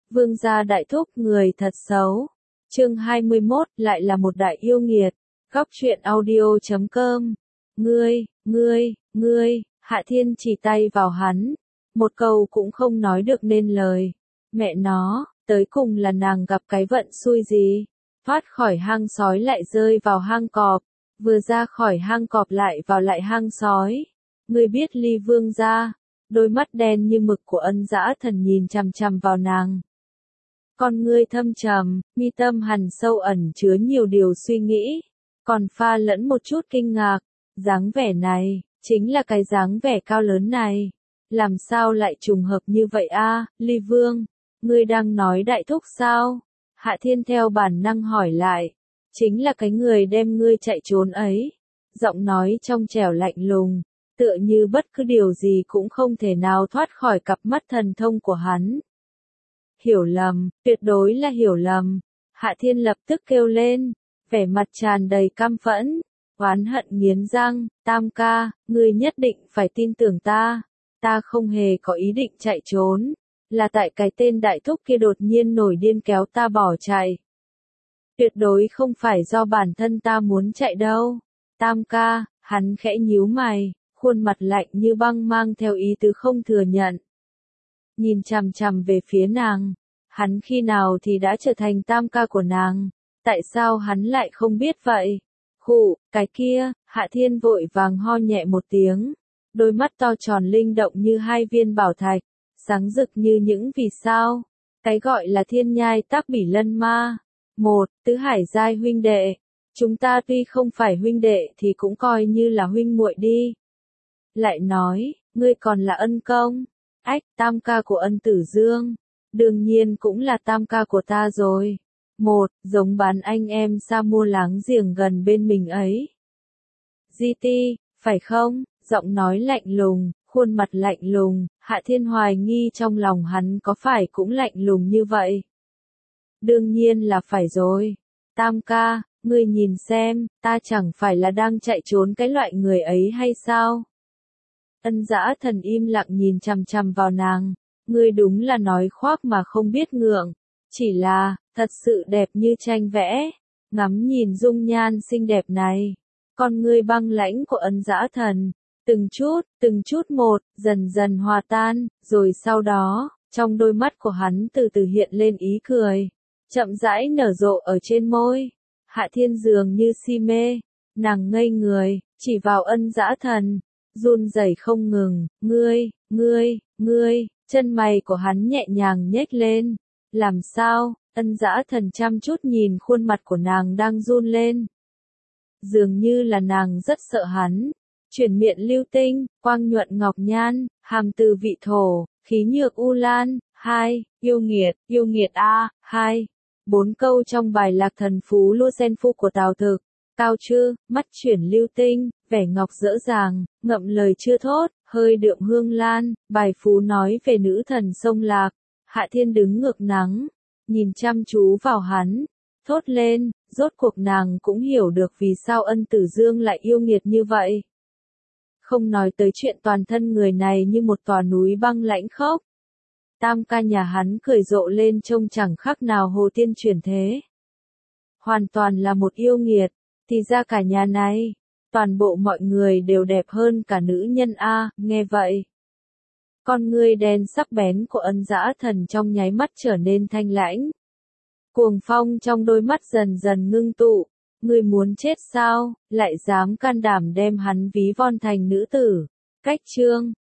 Vương gia đại thúc người thật xấu. Chương 21, lại là một đại yêu nghiệt. Góc truyện audio.com. Ngươi, Hạ Thiên chỉ tay vào hắn. Một câu cũng không nói được nên lời. Mẹ nó, tới cùng là nàng gặp cái vận xui gì. Thoát khỏi hang sói lại rơi vào hang cọp. Vừa ra khỏi hang cọp lại vào lại hang sói. Ngươi biết Ly Vương gia. Đôi mắt đen như mực của Ân Dã Thần nhìn chằm chằm vào nàng. Con ngươi thâm trầm, mi tâm hằn sâu ẩn chứa nhiều điều suy nghĩ, còn pha lẫn một chút kinh ngạc. Dáng vẻ này, chính là cái dáng vẻ cao lớn này. Làm sao lại trùng hợp như vậy a, Ly Vương? Ngươi đang nói đại thúc sao? Hạ Thiên theo bản năng hỏi lại. Chính là cái người đem ngươi chạy trốn ấy. Giọng nói trong trẻo lạnh lùng, tựa như bất cứ điều gì cũng không thể nào thoát khỏi cặp mắt thần thông của hắn. Hiểu lầm, tuyệt đối là hiểu lầm. Hạ Thiên lập tức kêu lên, vẻ mặt tràn đầy căm phẫn, oán hận nghiến răng, Tam ca, ngươi nhất định phải tin tưởng ta. Ta không hề có ý định chạy trốn, là tại cái tên đại thúc kia đột nhiên nổi điên kéo ta bỏ chạy. Tuyệt đối không phải do bản thân ta muốn chạy đâu. Tam ca, hắn khẽ nhíu mày, khuôn mặt lạnh như băng mang theo ý tứ không thừa nhận. Nhìn chằm chằm về phía nàng, hắn khi nào thì đã trở thành tam ca của nàng, tại sao hắn lại không biết vậy? Khụ, cái kia, Hạ Thiên vội vàng ho nhẹ một tiếng, đôi mắt to tròn linh động như hai viên bảo thạch, sáng rực như những vì sao. Cái gọi là thiên nhai tác bỉ lân ma. Một, tứ hải giai huynh đệ. Chúng ta tuy không phải huynh đệ thì cũng coi như là huynh muội đi. Lại nói, ngươi còn là ân công. Ách, tam ca của Ân Tử Dương. Đương nhiên cũng là tam ca của ta rồi. Một, giống bán anh em xa mua láng giềng gần bên mình ấy. GT, phải không? Giọng nói lạnh lùng, khuôn mặt lạnh lùng, Hạ Thiên hoài nghi trong lòng hắn có phải cũng lạnh lùng như vậy. Đương nhiên là phải rồi. Tam ca, ngươi nhìn xem, ta chẳng phải là đang chạy trốn cái loại người ấy hay sao? Ân Dã Thần im lặng nhìn chằm chằm vào nàng, ngươi đúng là nói khoác mà không biết ngượng, chỉ là, thật sự đẹp như tranh vẽ, ngắm nhìn dung nhan xinh đẹp này, con ngươi băng lãnh của Ân Dã Thần, từng chút một, dần dần hòa tan, rồi sau đó, trong đôi mắt của hắn từ từ hiện lên ý cười, chậm rãi nở rộ ở trên môi. Hạ Thiên dường như si mê, nàng ngây người, chỉ vào Ân Dã Thần, run rẩy không ngừng, ngươi, chân mày của hắn nhẹ nhàng nhếch lên. Làm sao? Ân Dã Thần chăm chút nhìn khuôn mặt của nàng đang run lên. Dường như là nàng rất sợ hắn. Chuyển miệng lưu tinh, quang nhuận ngọc nhan, hàm từ vị thổ, khí nhược u lan. 2, yêu nghiệt a. 2, 4 câu trong bài Lạc Thần Phú Lua Sen Phu của Tào Thực. Cao Trư, mắt chuyển lưu tinh, vẻ ngọc dỡ dàng, ngậm lời chưa thốt, hơi đượm hương lan, bài phú nói về nữ thần sông Lạc. Hạ Thiên đứng ngược nắng, nhìn chăm chú vào hắn, thốt lên, rốt cuộc nàng cũng hiểu được vì sao Ân Tử Dương lại yêu nghiệt như vậy. Không nói tới chuyện toàn thân người này như một tòa núi băng lãnh khốc. Tam ca nhà hắn cười rộ lên trông chẳng khác nào Hồ Tiên chuyển thế. Hoàn toàn là một yêu nghiệt, thì ra cả nhà này, toàn bộ mọi người đều đẹp hơn cả nữ nhân a. Nghe vậy, con ngươi đen sắc bén của Ân Dã Thần trong nháy mắt trở nên thanh lãnh. Cuồng phong trong đôi mắt dần dần ngưng tụ, ngươi muốn chết sao, lại dám can đảm đem hắn ví von thành nữ tử. Cách chương